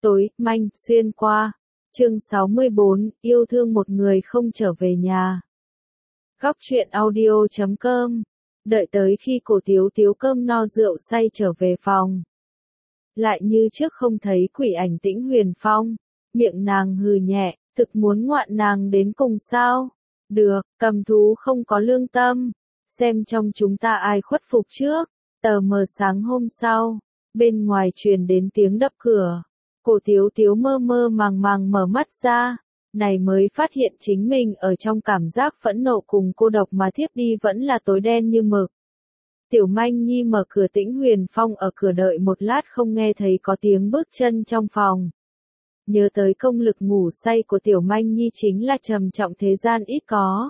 Tối, manh, xuyên qua. Chương 64, yêu thương một người không trở về nhà. Góc truyện audio.com. Đợi tới khi Cổ Tiếu Tiếu cơm no rượu say trở về phòng. Lại như trước không thấy quỷ ảnh Tĩnh Huyền Phong. Miệng nàng hừ nhẹ, thực muốn ngoạn nàng đến cùng sao? Được, cầm thú không có lương tâm. Xem trong chúng ta ai khuất phục trước. Tờ mờ sáng hôm sau, bên ngoài truyền đến tiếng đập cửa. Cổ Tiếu Tiếu mơ mơ màng màng mở mắt ra, này mới phát hiện chính mình ở trong cảm giác phẫn nộ cùng cô độc mà thiếp đi vẫn là tối đen như mực. Tiểu Manh Nhi mở cửa, Tĩnh Huyền Phong ở cửa đợi một lát không nghe thấy có tiếng bước chân trong phòng. Nhớ tới công lực ngủ say của Tiểu Manh Nhi chính là trầm trọng thế gian ít có.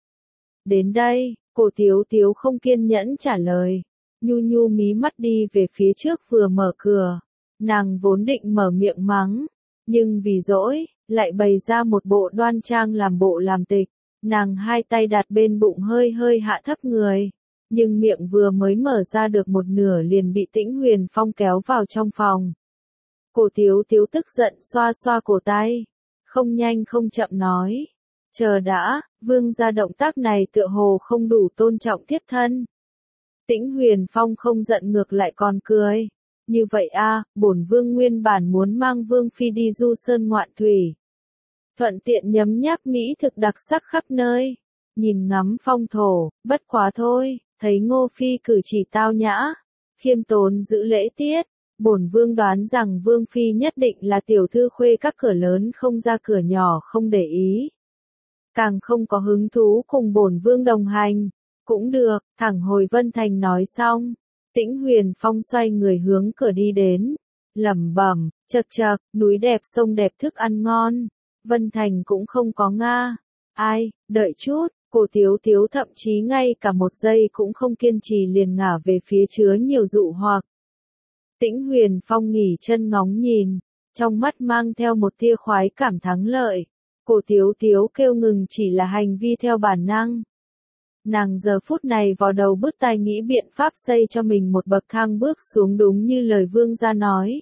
Đến đây, Cổ Tiếu Tiếu không kiên nhẫn trả lời, nhu nhu mí mắt đi về phía trước vừa mở cửa. Nàng vốn định mở miệng mắng, nhưng vì dỗi, lại bày ra một bộ đoan trang làm bộ làm tịch. Nàng hai tay đặt bên bụng hơi hơi hạ thấp người, nhưng miệng vừa mới mở ra được một nửa liền bị Tĩnh Huyền Phong kéo vào trong phòng. Cổ Tiếu Tiếu tức giận xoa xoa cổ tay, không nhanh không chậm nói, chờ đã, vương gia động tác này tựa hồ không đủ tôn trọng thiếp thân. Tĩnh Huyền Phong không giận ngược lại còn cười. Như vậy a, bổn vương nguyên bản muốn mang vương phi đi du sơn ngoạn thủy. Thuận tiện nhấm nháp mỹ thực đặc sắc khắp nơi. Nhìn ngắm phong thổ, bất quá thôi, thấy Ngô phi cử chỉ tao nhã, khiêm tốn giữ lễ tiết. Bổn vương đoán rằng vương phi nhất định là tiểu thư khuê các cửa lớn không ra cửa nhỏ không để ý. Càng không có hứng thú cùng bổn vương đồng hành. Cũng được, thẳng hồi Vân Thành nói xong. Tĩnh Huyền Phong xoay người hướng cửa đi đến, lẩm bẩm, chậc chậc, núi đẹp sông đẹp thức ăn ngon, Vân Thành cũng không có nga. Ai, đợi chút, Cổ Tiếu Tiếu thậm chí ngay cả một giây cũng không kiên trì liền ngả về phía chứa nhiều dụ hoặc. Tĩnh Huyền Phong nghỉ chân ngóng nhìn, trong mắt mang theo một tia khoái cảm thắng lợi. Cổ Tiếu Tiếu kêu ngừng chỉ là hành vi theo bản năng. Nàng giờ phút này vào đầu bứt tai nghĩ biện pháp xây cho mình một bậc thang bước xuống đúng như lời vương gia nói.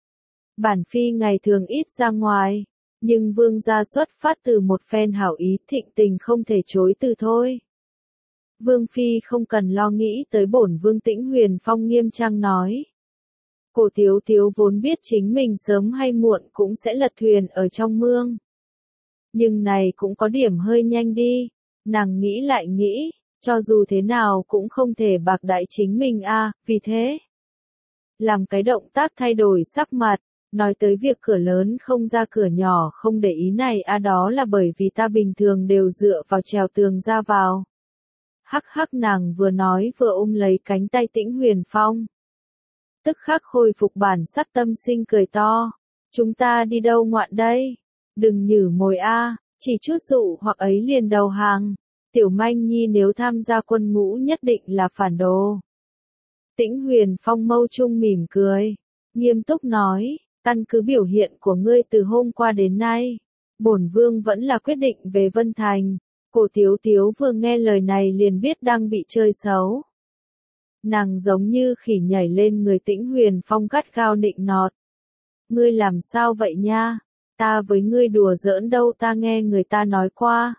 Bản phi ngày thường ít ra ngoài, nhưng vương gia xuất phát từ một phen hảo ý thịnh tình không thể chối từ thôi. Vương phi không cần lo nghĩ tới bổn vương, Tĩnh Huyền Phong nghiêm trang nói. Cổ Tiếu Tiếu vốn biết chính mình sớm hay muộn cũng sẽ lật thuyền ở trong mương. Nhưng này cũng có điểm hơi nhanh đi. Nàng nghĩ lại nghĩ, cho dù thế nào cũng không thể bạc đãi chính mình a, vì thế. Làm cái động tác thay đổi sắc mặt, nói tới việc cửa lớn không ra cửa nhỏ không để ý này a, đó là bởi vì ta bình thường đều dựa vào trèo tường ra vào. Hắc hắc, nàng vừa nói vừa ôm lấy cánh tay Tĩnh Huyền Phong. Tức khắc khôi phục bản sắc tâm sinh cười to, chúng ta đi đâu ngoạn đây? Đừng nhử mồi a. Chỉ chút dụ hoặc ấy liền đầu hàng. Tiểu Manh Nhi nếu tham gia quân ngũ nhất định là phản đồ. Tĩnh Huyền Phong mâu trung mỉm cười, nghiêm túc nói, căn cứ biểu hiện của ngươi từ hôm qua đến nay, bổn vương vẫn là quyết định về Vân Thành. Cổ Tiếu Tiếu vừa nghe lời này liền biết đang bị chơi xấu. Nàng giống như khỉ nhảy lên người Tĩnh Huyền Phong gắt gao nịnh nọt. Ngươi làm sao vậy nha? Ta với ngươi đùa giỡn đâu, ta nghe người ta nói qua.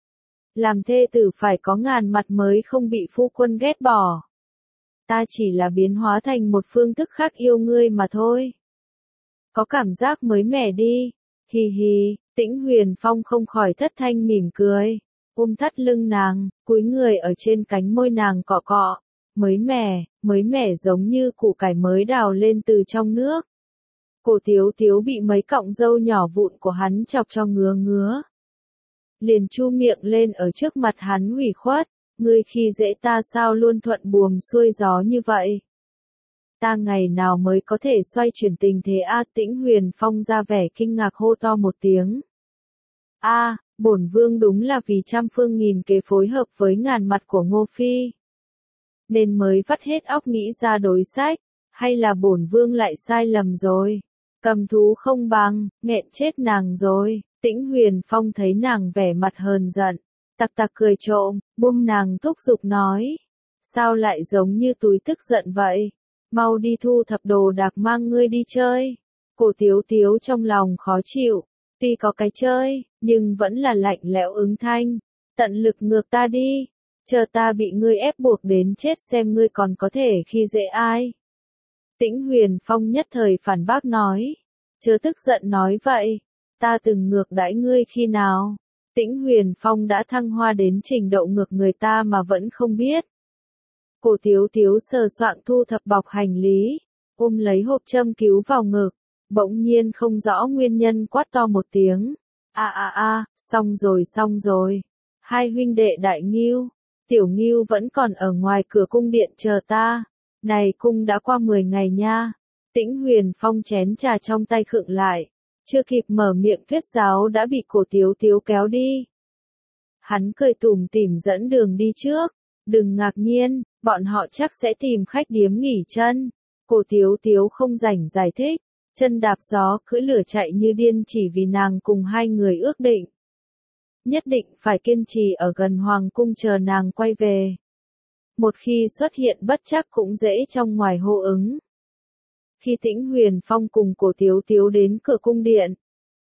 Làm thê tử phải có ngàn mặt mới không bị phu quân ghét bỏ. Ta chỉ là biến hóa thành một phương thức khác yêu ngươi mà thôi. Có cảm giác mới mẻ đi. Hì hì, Tĩnh Huyền Phong không khỏi thất thanh mỉm cười. Ôm thắt lưng nàng, cúi người ở trên cánh môi nàng cọ cọ. Mới mẻ giống như củ cải mới đào lên từ trong nước. Cổ Tiếu Tiếu bị mấy cọng râu nhỏ vụn của hắn chọc cho ngứa ngứa. Liền chu miệng lên ở trước mặt hắn ủy khuất, ngươi khi dễ ta sao luôn thuận buồm xuôi gió như vậy? Ta ngày nào mới có thể xoay chuyển tình thế a? Tĩnh Huyền Phong ra vẻ kinh ngạc hô to một tiếng. A, bổn vương đúng là vì trăm phương nghìn kế phối hợp với ngàn mặt của Ngô phi, nên mới vắt hết óc nghĩ ra đối sách, hay là bổn vương lại sai lầm rồi? Cầm thú không bằng, nghẹn chết nàng rồi. Tĩnh Huyền Phong thấy nàng vẻ mặt hờn giận, tặc tặc cười trộm, buông nàng thúc giục nói. Sao lại giống như túi tức giận vậy? Mau đi thu thập đồ đạc mang ngươi đi chơi. Cổ Tiếu Tiếu trong lòng khó chịu, tuy có cái chơi, nhưng vẫn là lạnh lẽo ứng thanh, tận lực ngược ta đi, chờ ta bị ngươi ép buộc đến chết xem ngươi còn có thể khi dễ ai. Tĩnh Huyền Phong nhất thời phản bác nói, chớ tức giận nói vậy, ta từng ngược đãi ngươi khi nào? Tĩnh Huyền Phong đã thăng hoa đến trình độ ngược người ta mà vẫn không biết. Cổ Tiếu Tiếu sờ soạng thu thập bọc hành lý, ôm lấy hộp châm cứu vào ngực, bỗng nhiên không rõ nguyên nhân quát to một tiếng. Xong rồi. Hai huynh đệ Đại Ngưu, Tiểu Ngưu vẫn còn ở ngoài cửa cung điện chờ ta. Này cung đã qua 10 ngày nha. Tĩnh Huyền Phong chén trà trong tay khựng lại, chưa kịp mở miệng thuyết giáo đã bị Cổ Tiếu Tiếu kéo đi. Hắn cười tủm tỉm dẫn đường đi trước, đừng ngạc nhiên, bọn họ chắc sẽ tìm khách điếm nghỉ chân. Cổ Tiếu Tiếu không rảnh giải thích, chân đạp gió cưỡi lửa chạy như điên chỉ vì nàng cùng hai người ước định. Nhất định phải kiên trì ở gần Hoàng cung chờ nàng quay về. Một khi xuất hiện bất trắc cũng dễ trong ngoài hô ứng. Khi Tĩnh Huyền Phong cùng Cổ Tiếu Tiếu đến cửa cung điện,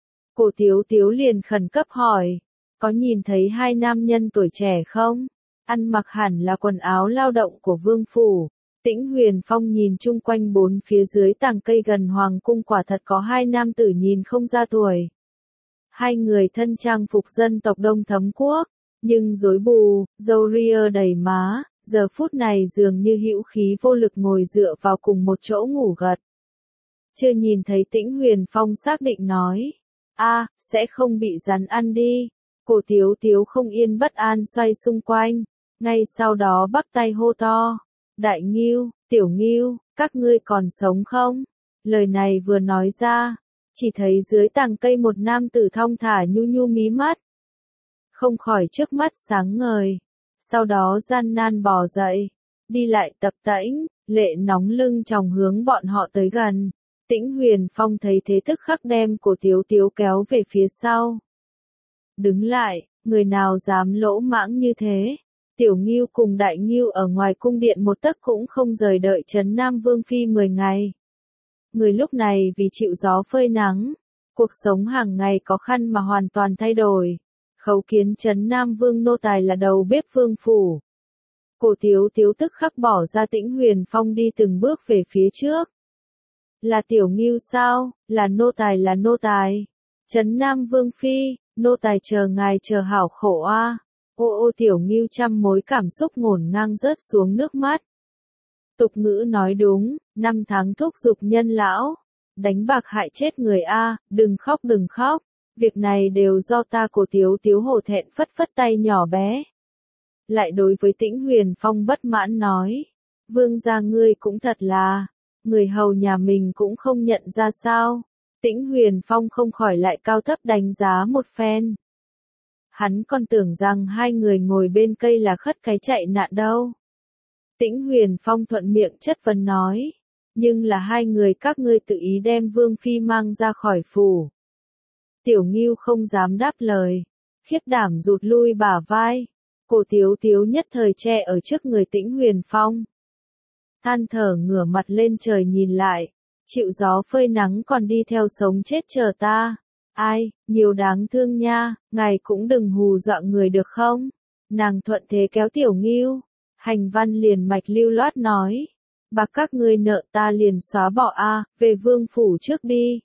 Cổ Tiếu Tiếu liền khẩn cấp hỏi, có nhìn thấy hai nam nhân tuổi trẻ không? Ăn mặc hẳn là quần áo lao động của vương phủ. Tĩnh Huyền Phong nhìn chung quanh bốn phía dưới tàng cây gần Hoàng cung quả thật có hai nam tử nhìn không ra tuổi. Hai người thân trang phục dân tộc Đông Thấm Quốc, nhưng rối bù, râu ria đầy má, giờ phút này dường như hữu khí vô lực ngồi dựa vào cùng một chỗ ngủ gật. Chưa nhìn thấy Tĩnh Huyền Phong xác định nói, sẽ không bị rắn ăn đi. Cổ Tiếu Tiếu không yên bất an xoay xung quanh, ngay sau đó bắt tay hô to, Đại Ngưu, Tiểu Ngưu, các ngươi còn sống không? Lời này vừa nói ra, chỉ thấy dưới tàng cây một nam tử thong thả nhu nhu mí mắt. Không khỏi trước mắt sáng ngời, sau đó gian nan bò dậy, đi lại tập tễnh, lệ nóng lưng tròng hướng bọn họ tới gần. Tĩnh Huyền Phong thấy thế tức khắc đem Cổ Tiếu Tiếu kéo về phía sau. Đứng lại, người nào dám lỗ mãng như thế? Tiểu Ngưu cùng Đại Ngưu ở ngoài cung điện một tấc cũng không rời đợi trấn Nam Vương Phi 10 ngày. Người lúc này vì chịu gió phơi nắng, cuộc sống hàng ngày khó khăn mà hoàn toàn thay đổi. Khấu kiến trấn Nam Vương nô tài là đầu bếp vương phủ. Cổ Tiếu Tiếu tức khắc bỏ ra Tĩnh Huyền Phong đi từng bước về phía trước. Là Tiểu Ngưu sao? Là nô tài. Trấn Nam Vương Phi, nô tài chờ ngài chờ hảo khổ a. Ô Tiểu Ngưu trăm mối cảm xúc ngổn ngang rớt xuống nước mắt. Tục ngữ nói đúng, 5 tháng thúc giục nhân lão, đánh bạc hại chết người a, đừng khóc, việc này đều do ta. Cổ Tiếu Tiếu hổ thẹn phất phất tay nhỏ bé. Lại đối với Tĩnh Huyền Phong bất mãn nói, vương gia ngươi cũng thật là, người hầu nhà mình cũng không nhận ra sao. Tĩnh Huyền Phong không khỏi lại cao thấp đánh giá một phen. Hắn còn tưởng rằng hai người ngồi bên cây là khất cái chạy nạn đâu. Tĩnh Huyền Phong thuận miệng chất vấn nói, nhưng là hai người các ngươi tự ý đem Vương Phi mang ra khỏi phủ. Tiểu Ngưu không dám đáp lời, khiếp đảm rụt lui bả vai. Cổ Tiếu Tiếu nhất thời che ở trước người Tĩnh Huyền Phong. Than thở ngửa mặt lên trời nhìn lại, chịu gió phơi nắng còn đi theo sống chết chờ ta. Ai, nhiều đáng thương nha, ngài cũng đừng hù dọa người được không? Nàng thuận thế kéo Tiểu Ngưu, Hành Văn liền mạch lưu loát nói, bạc các ngươi nợ ta liền xóa bỏ về vương phủ trước đi.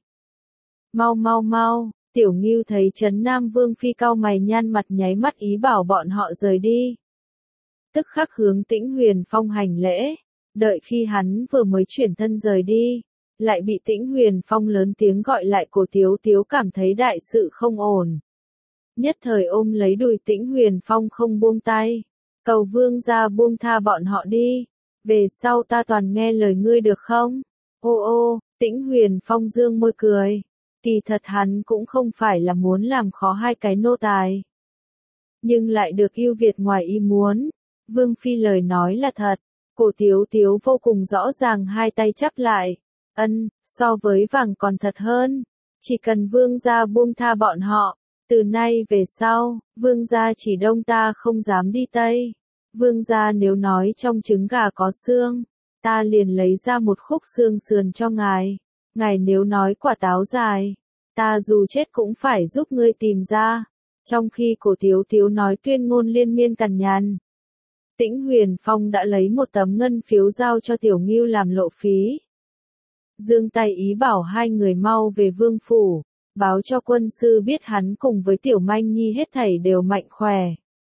Mau, Tiểu Ngưu thấy trấn Nam Vương Phi cau mày nhăn mặt nháy mắt ý bảo bọn họ rời đi. Tức khắc hướng Tĩnh Huyền Phong hành lễ, đợi khi hắn vừa mới chuyển thân rời đi, lại bị Tĩnh Huyền Phong lớn tiếng gọi lại. Cổ Tiếu Tiếu cảm thấy đại sự không ổn. Nhất thời ôm lấy đùi Tĩnh Huyền Phong không buông tay, cầu vương gia buông tha bọn họ đi, về sau ta toàn nghe lời ngươi được không? Tĩnh Huyền Phong dương môi cười, kỳ thật hắn cũng không phải là muốn làm khó hai cái nô tài. Nhưng lại được ưu việt ngoài ý muốn, Vương Phi lời nói là thật. Cổ Tiếu Tiếu vô cùng rõ ràng hai tay chắp lại. So với vàng còn thật hơn. Chỉ cần vương gia buông tha bọn họ, từ nay về sau, vương gia chỉ đông ta không dám đi tây. Vương gia nếu nói trong trứng gà có xương, ta liền lấy ra một khúc xương sườn cho ngài. Ngài nếu nói quả táo dài, ta dù chết cũng phải giúp ngươi tìm ra. Trong khi Cổ Tiếu Tiếu nói tuyên ngôn liên miên cằn nhằn, Tĩnh Huyền Phong đã lấy một tấm ngân phiếu giao cho Tiểu Ngưu làm lộ phí. Giương tay ý bảo hai người mau về vương phủ, báo cho quân sư biết hắn cùng với Tiểu Manh Nhi hết thảy đều mạnh khỏe.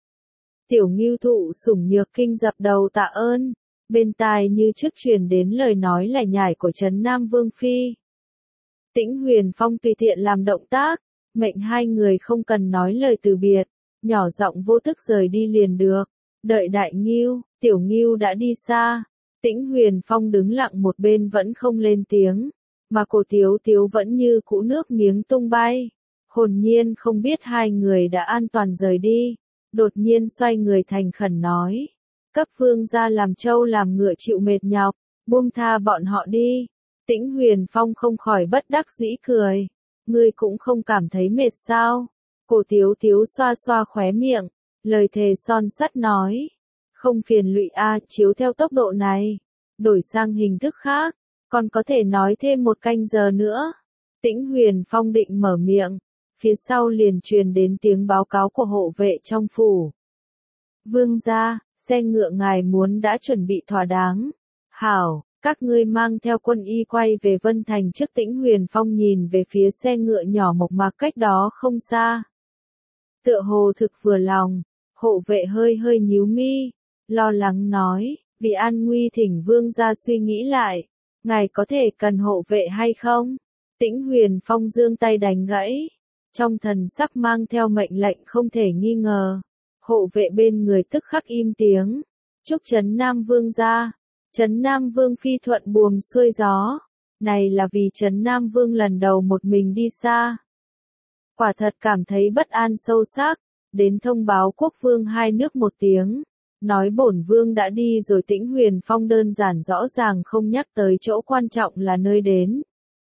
Tiểu Ngưu thụ sủng nhược kinh dập đầu tạ ơn, bên tai như trước truyền đến lời nói lải nhải của Trấn Nam Vương Phi. Tĩnh Huyền Phong tùy tiện làm động tác, mệnh hai người không cần nói lời từ biệt, nhỏ giọng vô thức rời đi liền được. Đợi Đại Ngưu, Tiểu Ngưu đã đi xa, Tĩnh Huyền Phong đứng lặng một bên vẫn không lên tiếng, mà Cổ Tiếu Tiếu vẫn như cũ nước miếng tung bay, hồn nhiên không biết hai người đã an toàn rời đi, đột nhiên xoay người thành khẩn nói, cấp vương gia làm trâu làm ngựa chịu mệt nhọc, buông tha bọn họ đi. Tĩnh Huyền Phong không khỏi bất đắc dĩ cười, ngươi cũng không cảm thấy mệt sao? Cổ Tiếu Tiếu xoa xoa khóe miệng, lời thề son sắt nói, không phiền lụy a, chiếu theo tốc độ này, đổi sang hình thức khác, còn có thể nói thêm một canh giờ nữa. Tĩnh Huyền Phong định mở miệng, phía sau liền truyền đến tiếng báo cáo của hộ vệ trong phủ. Vương gia, xe ngựa ngài muốn đã chuẩn bị thỏa đáng. Hảo, các ngươi mang theo quân y quay về Vân Thành trước. Tĩnh Huyền Phong nhìn về phía xe ngựa nhỏ mộc mạc cách đó không xa. Tựa hồ thực vừa lòng, hộ vệ hơi hơi nhíu mi, lo lắng nói, vì an nguy thỉnh vương gia suy nghĩ lại, ngài có thể cần hộ vệ hay không? Tĩnh Huyền Phong giương tay đánh gãy, trong thần sắc mang theo mệnh lệnh không thể nghi ngờ. Hộ vệ bên người tức khắc im tiếng, chúc Trấn Nam Vương gia. Trấn Nam Vương phi thuận buồm xuôi gió, này là vì Trấn Nam Vương lần đầu một mình đi xa. Quả thật cảm thấy bất an sâu sắc, đến thông báo quốc vương hai nước một tiếng, nói bổn vương đã đi rồi. Tĩnh Huyền Phong đơn giản rõ ràng không nhắc tới chỗ quan trọng là nơi đến.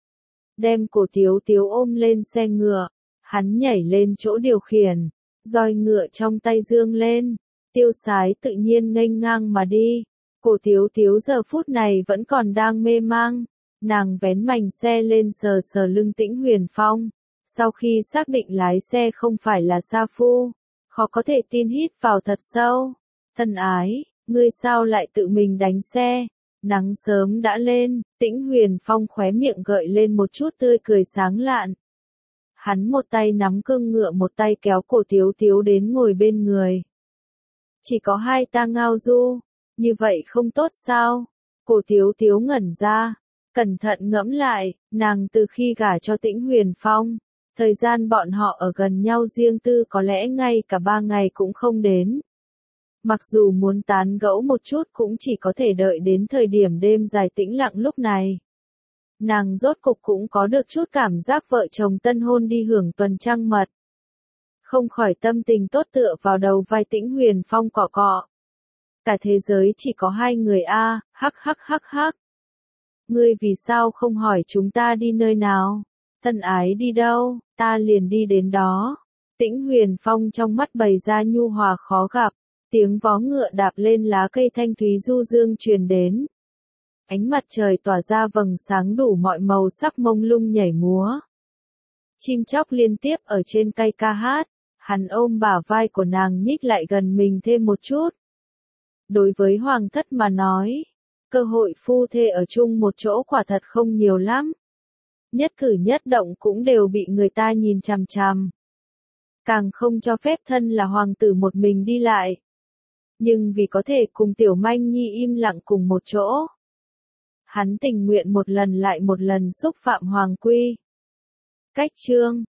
Đem Cổ Tiếu Tiếu ôm lên xe ngựa, hắn nhảy lên chỗ điều khiển, roi ngựa trong tay dương lên, tiêu sái tự nhiên nghênh ngang mà đi. Cổ Tiếu Tiếu giờ phút này vẫn còn đang mê mang, nàng vén mành xe lên sờ sờ lưng Tĩnh Huyền Phong, sau khi xác định lái xe không phải là sa phu, khó có thể tin hít vào thật sâu. Thân ái, ngươi sao lại tự mình đánh xe? Nắng sớm đã lên, Tĩnh Huyền Phong khóe miệng gợi lên một chút tươi cười sáng lạn. Hắn một tay nắm cương ngựa một tay kéo Cổ Tiếu Tiếu đến ngồi bên người. Chỉ có hai ta ngao du, như vậy không tốt sao? Cổ Tiếu Tiếu ngẩn ra, cẩn thận ngẫm lại, nàng từ khi gả cho Tĩnh Huyền Phong, thời gian bọn họ ở gần nhau riêng tư có lẽ ngay cả 3 ngày cũng không đến. Mặc dù muốn tán gẫu một chút cũng chỉ có thể đợi đến thời điểm đêm dài tĩnh lặng lúc này. Nàng rốt cục cũng có được chút cảm giác vợ chồng tân hôn đi hưởng tuần trăng mật. Không khỏi tâm tình tốt tựa vào đầu vai Tĩnh Huyền Phong cọ cọ. Cả thế giới chỉ có hai người a, hắc hắc hắc hắc. Ngươi vì sao không hỏi chúng ta đi nơi nào? Thân ái đi đâu, ta liền đi đến đó. Tĩnh Huyền Phong trong mắt bày ra nhu hòa khó gặp, tiếng vó ngựa đạp lên lá cây thanh thúy du dương truyền đến. Ánh mặt trời tỏa ra vầng sáng đủ mọi màu sắc mông lung nhảy múa. Chim chóc liên tiếp ở trên cây ca hát, hắn ôm bả vai của nàng nhích lại gần mình thêm một chút. Đối với hoàng thất mà nói, cơ hội phu thê ở chung một chỗ quả thật không nhiều lắm. Nhất cử nhất động cũng đều bị người ta nhìn chằm chằm. Càng không cho phép thân là hoàng tử một mình đi lại. Nhưng vì có thể cùng Tiểu Manh Nhi im lặng cùng một chỗ, hắn tình nguyện một lần lại một lần xúc phạm hoàng quy. Cách chương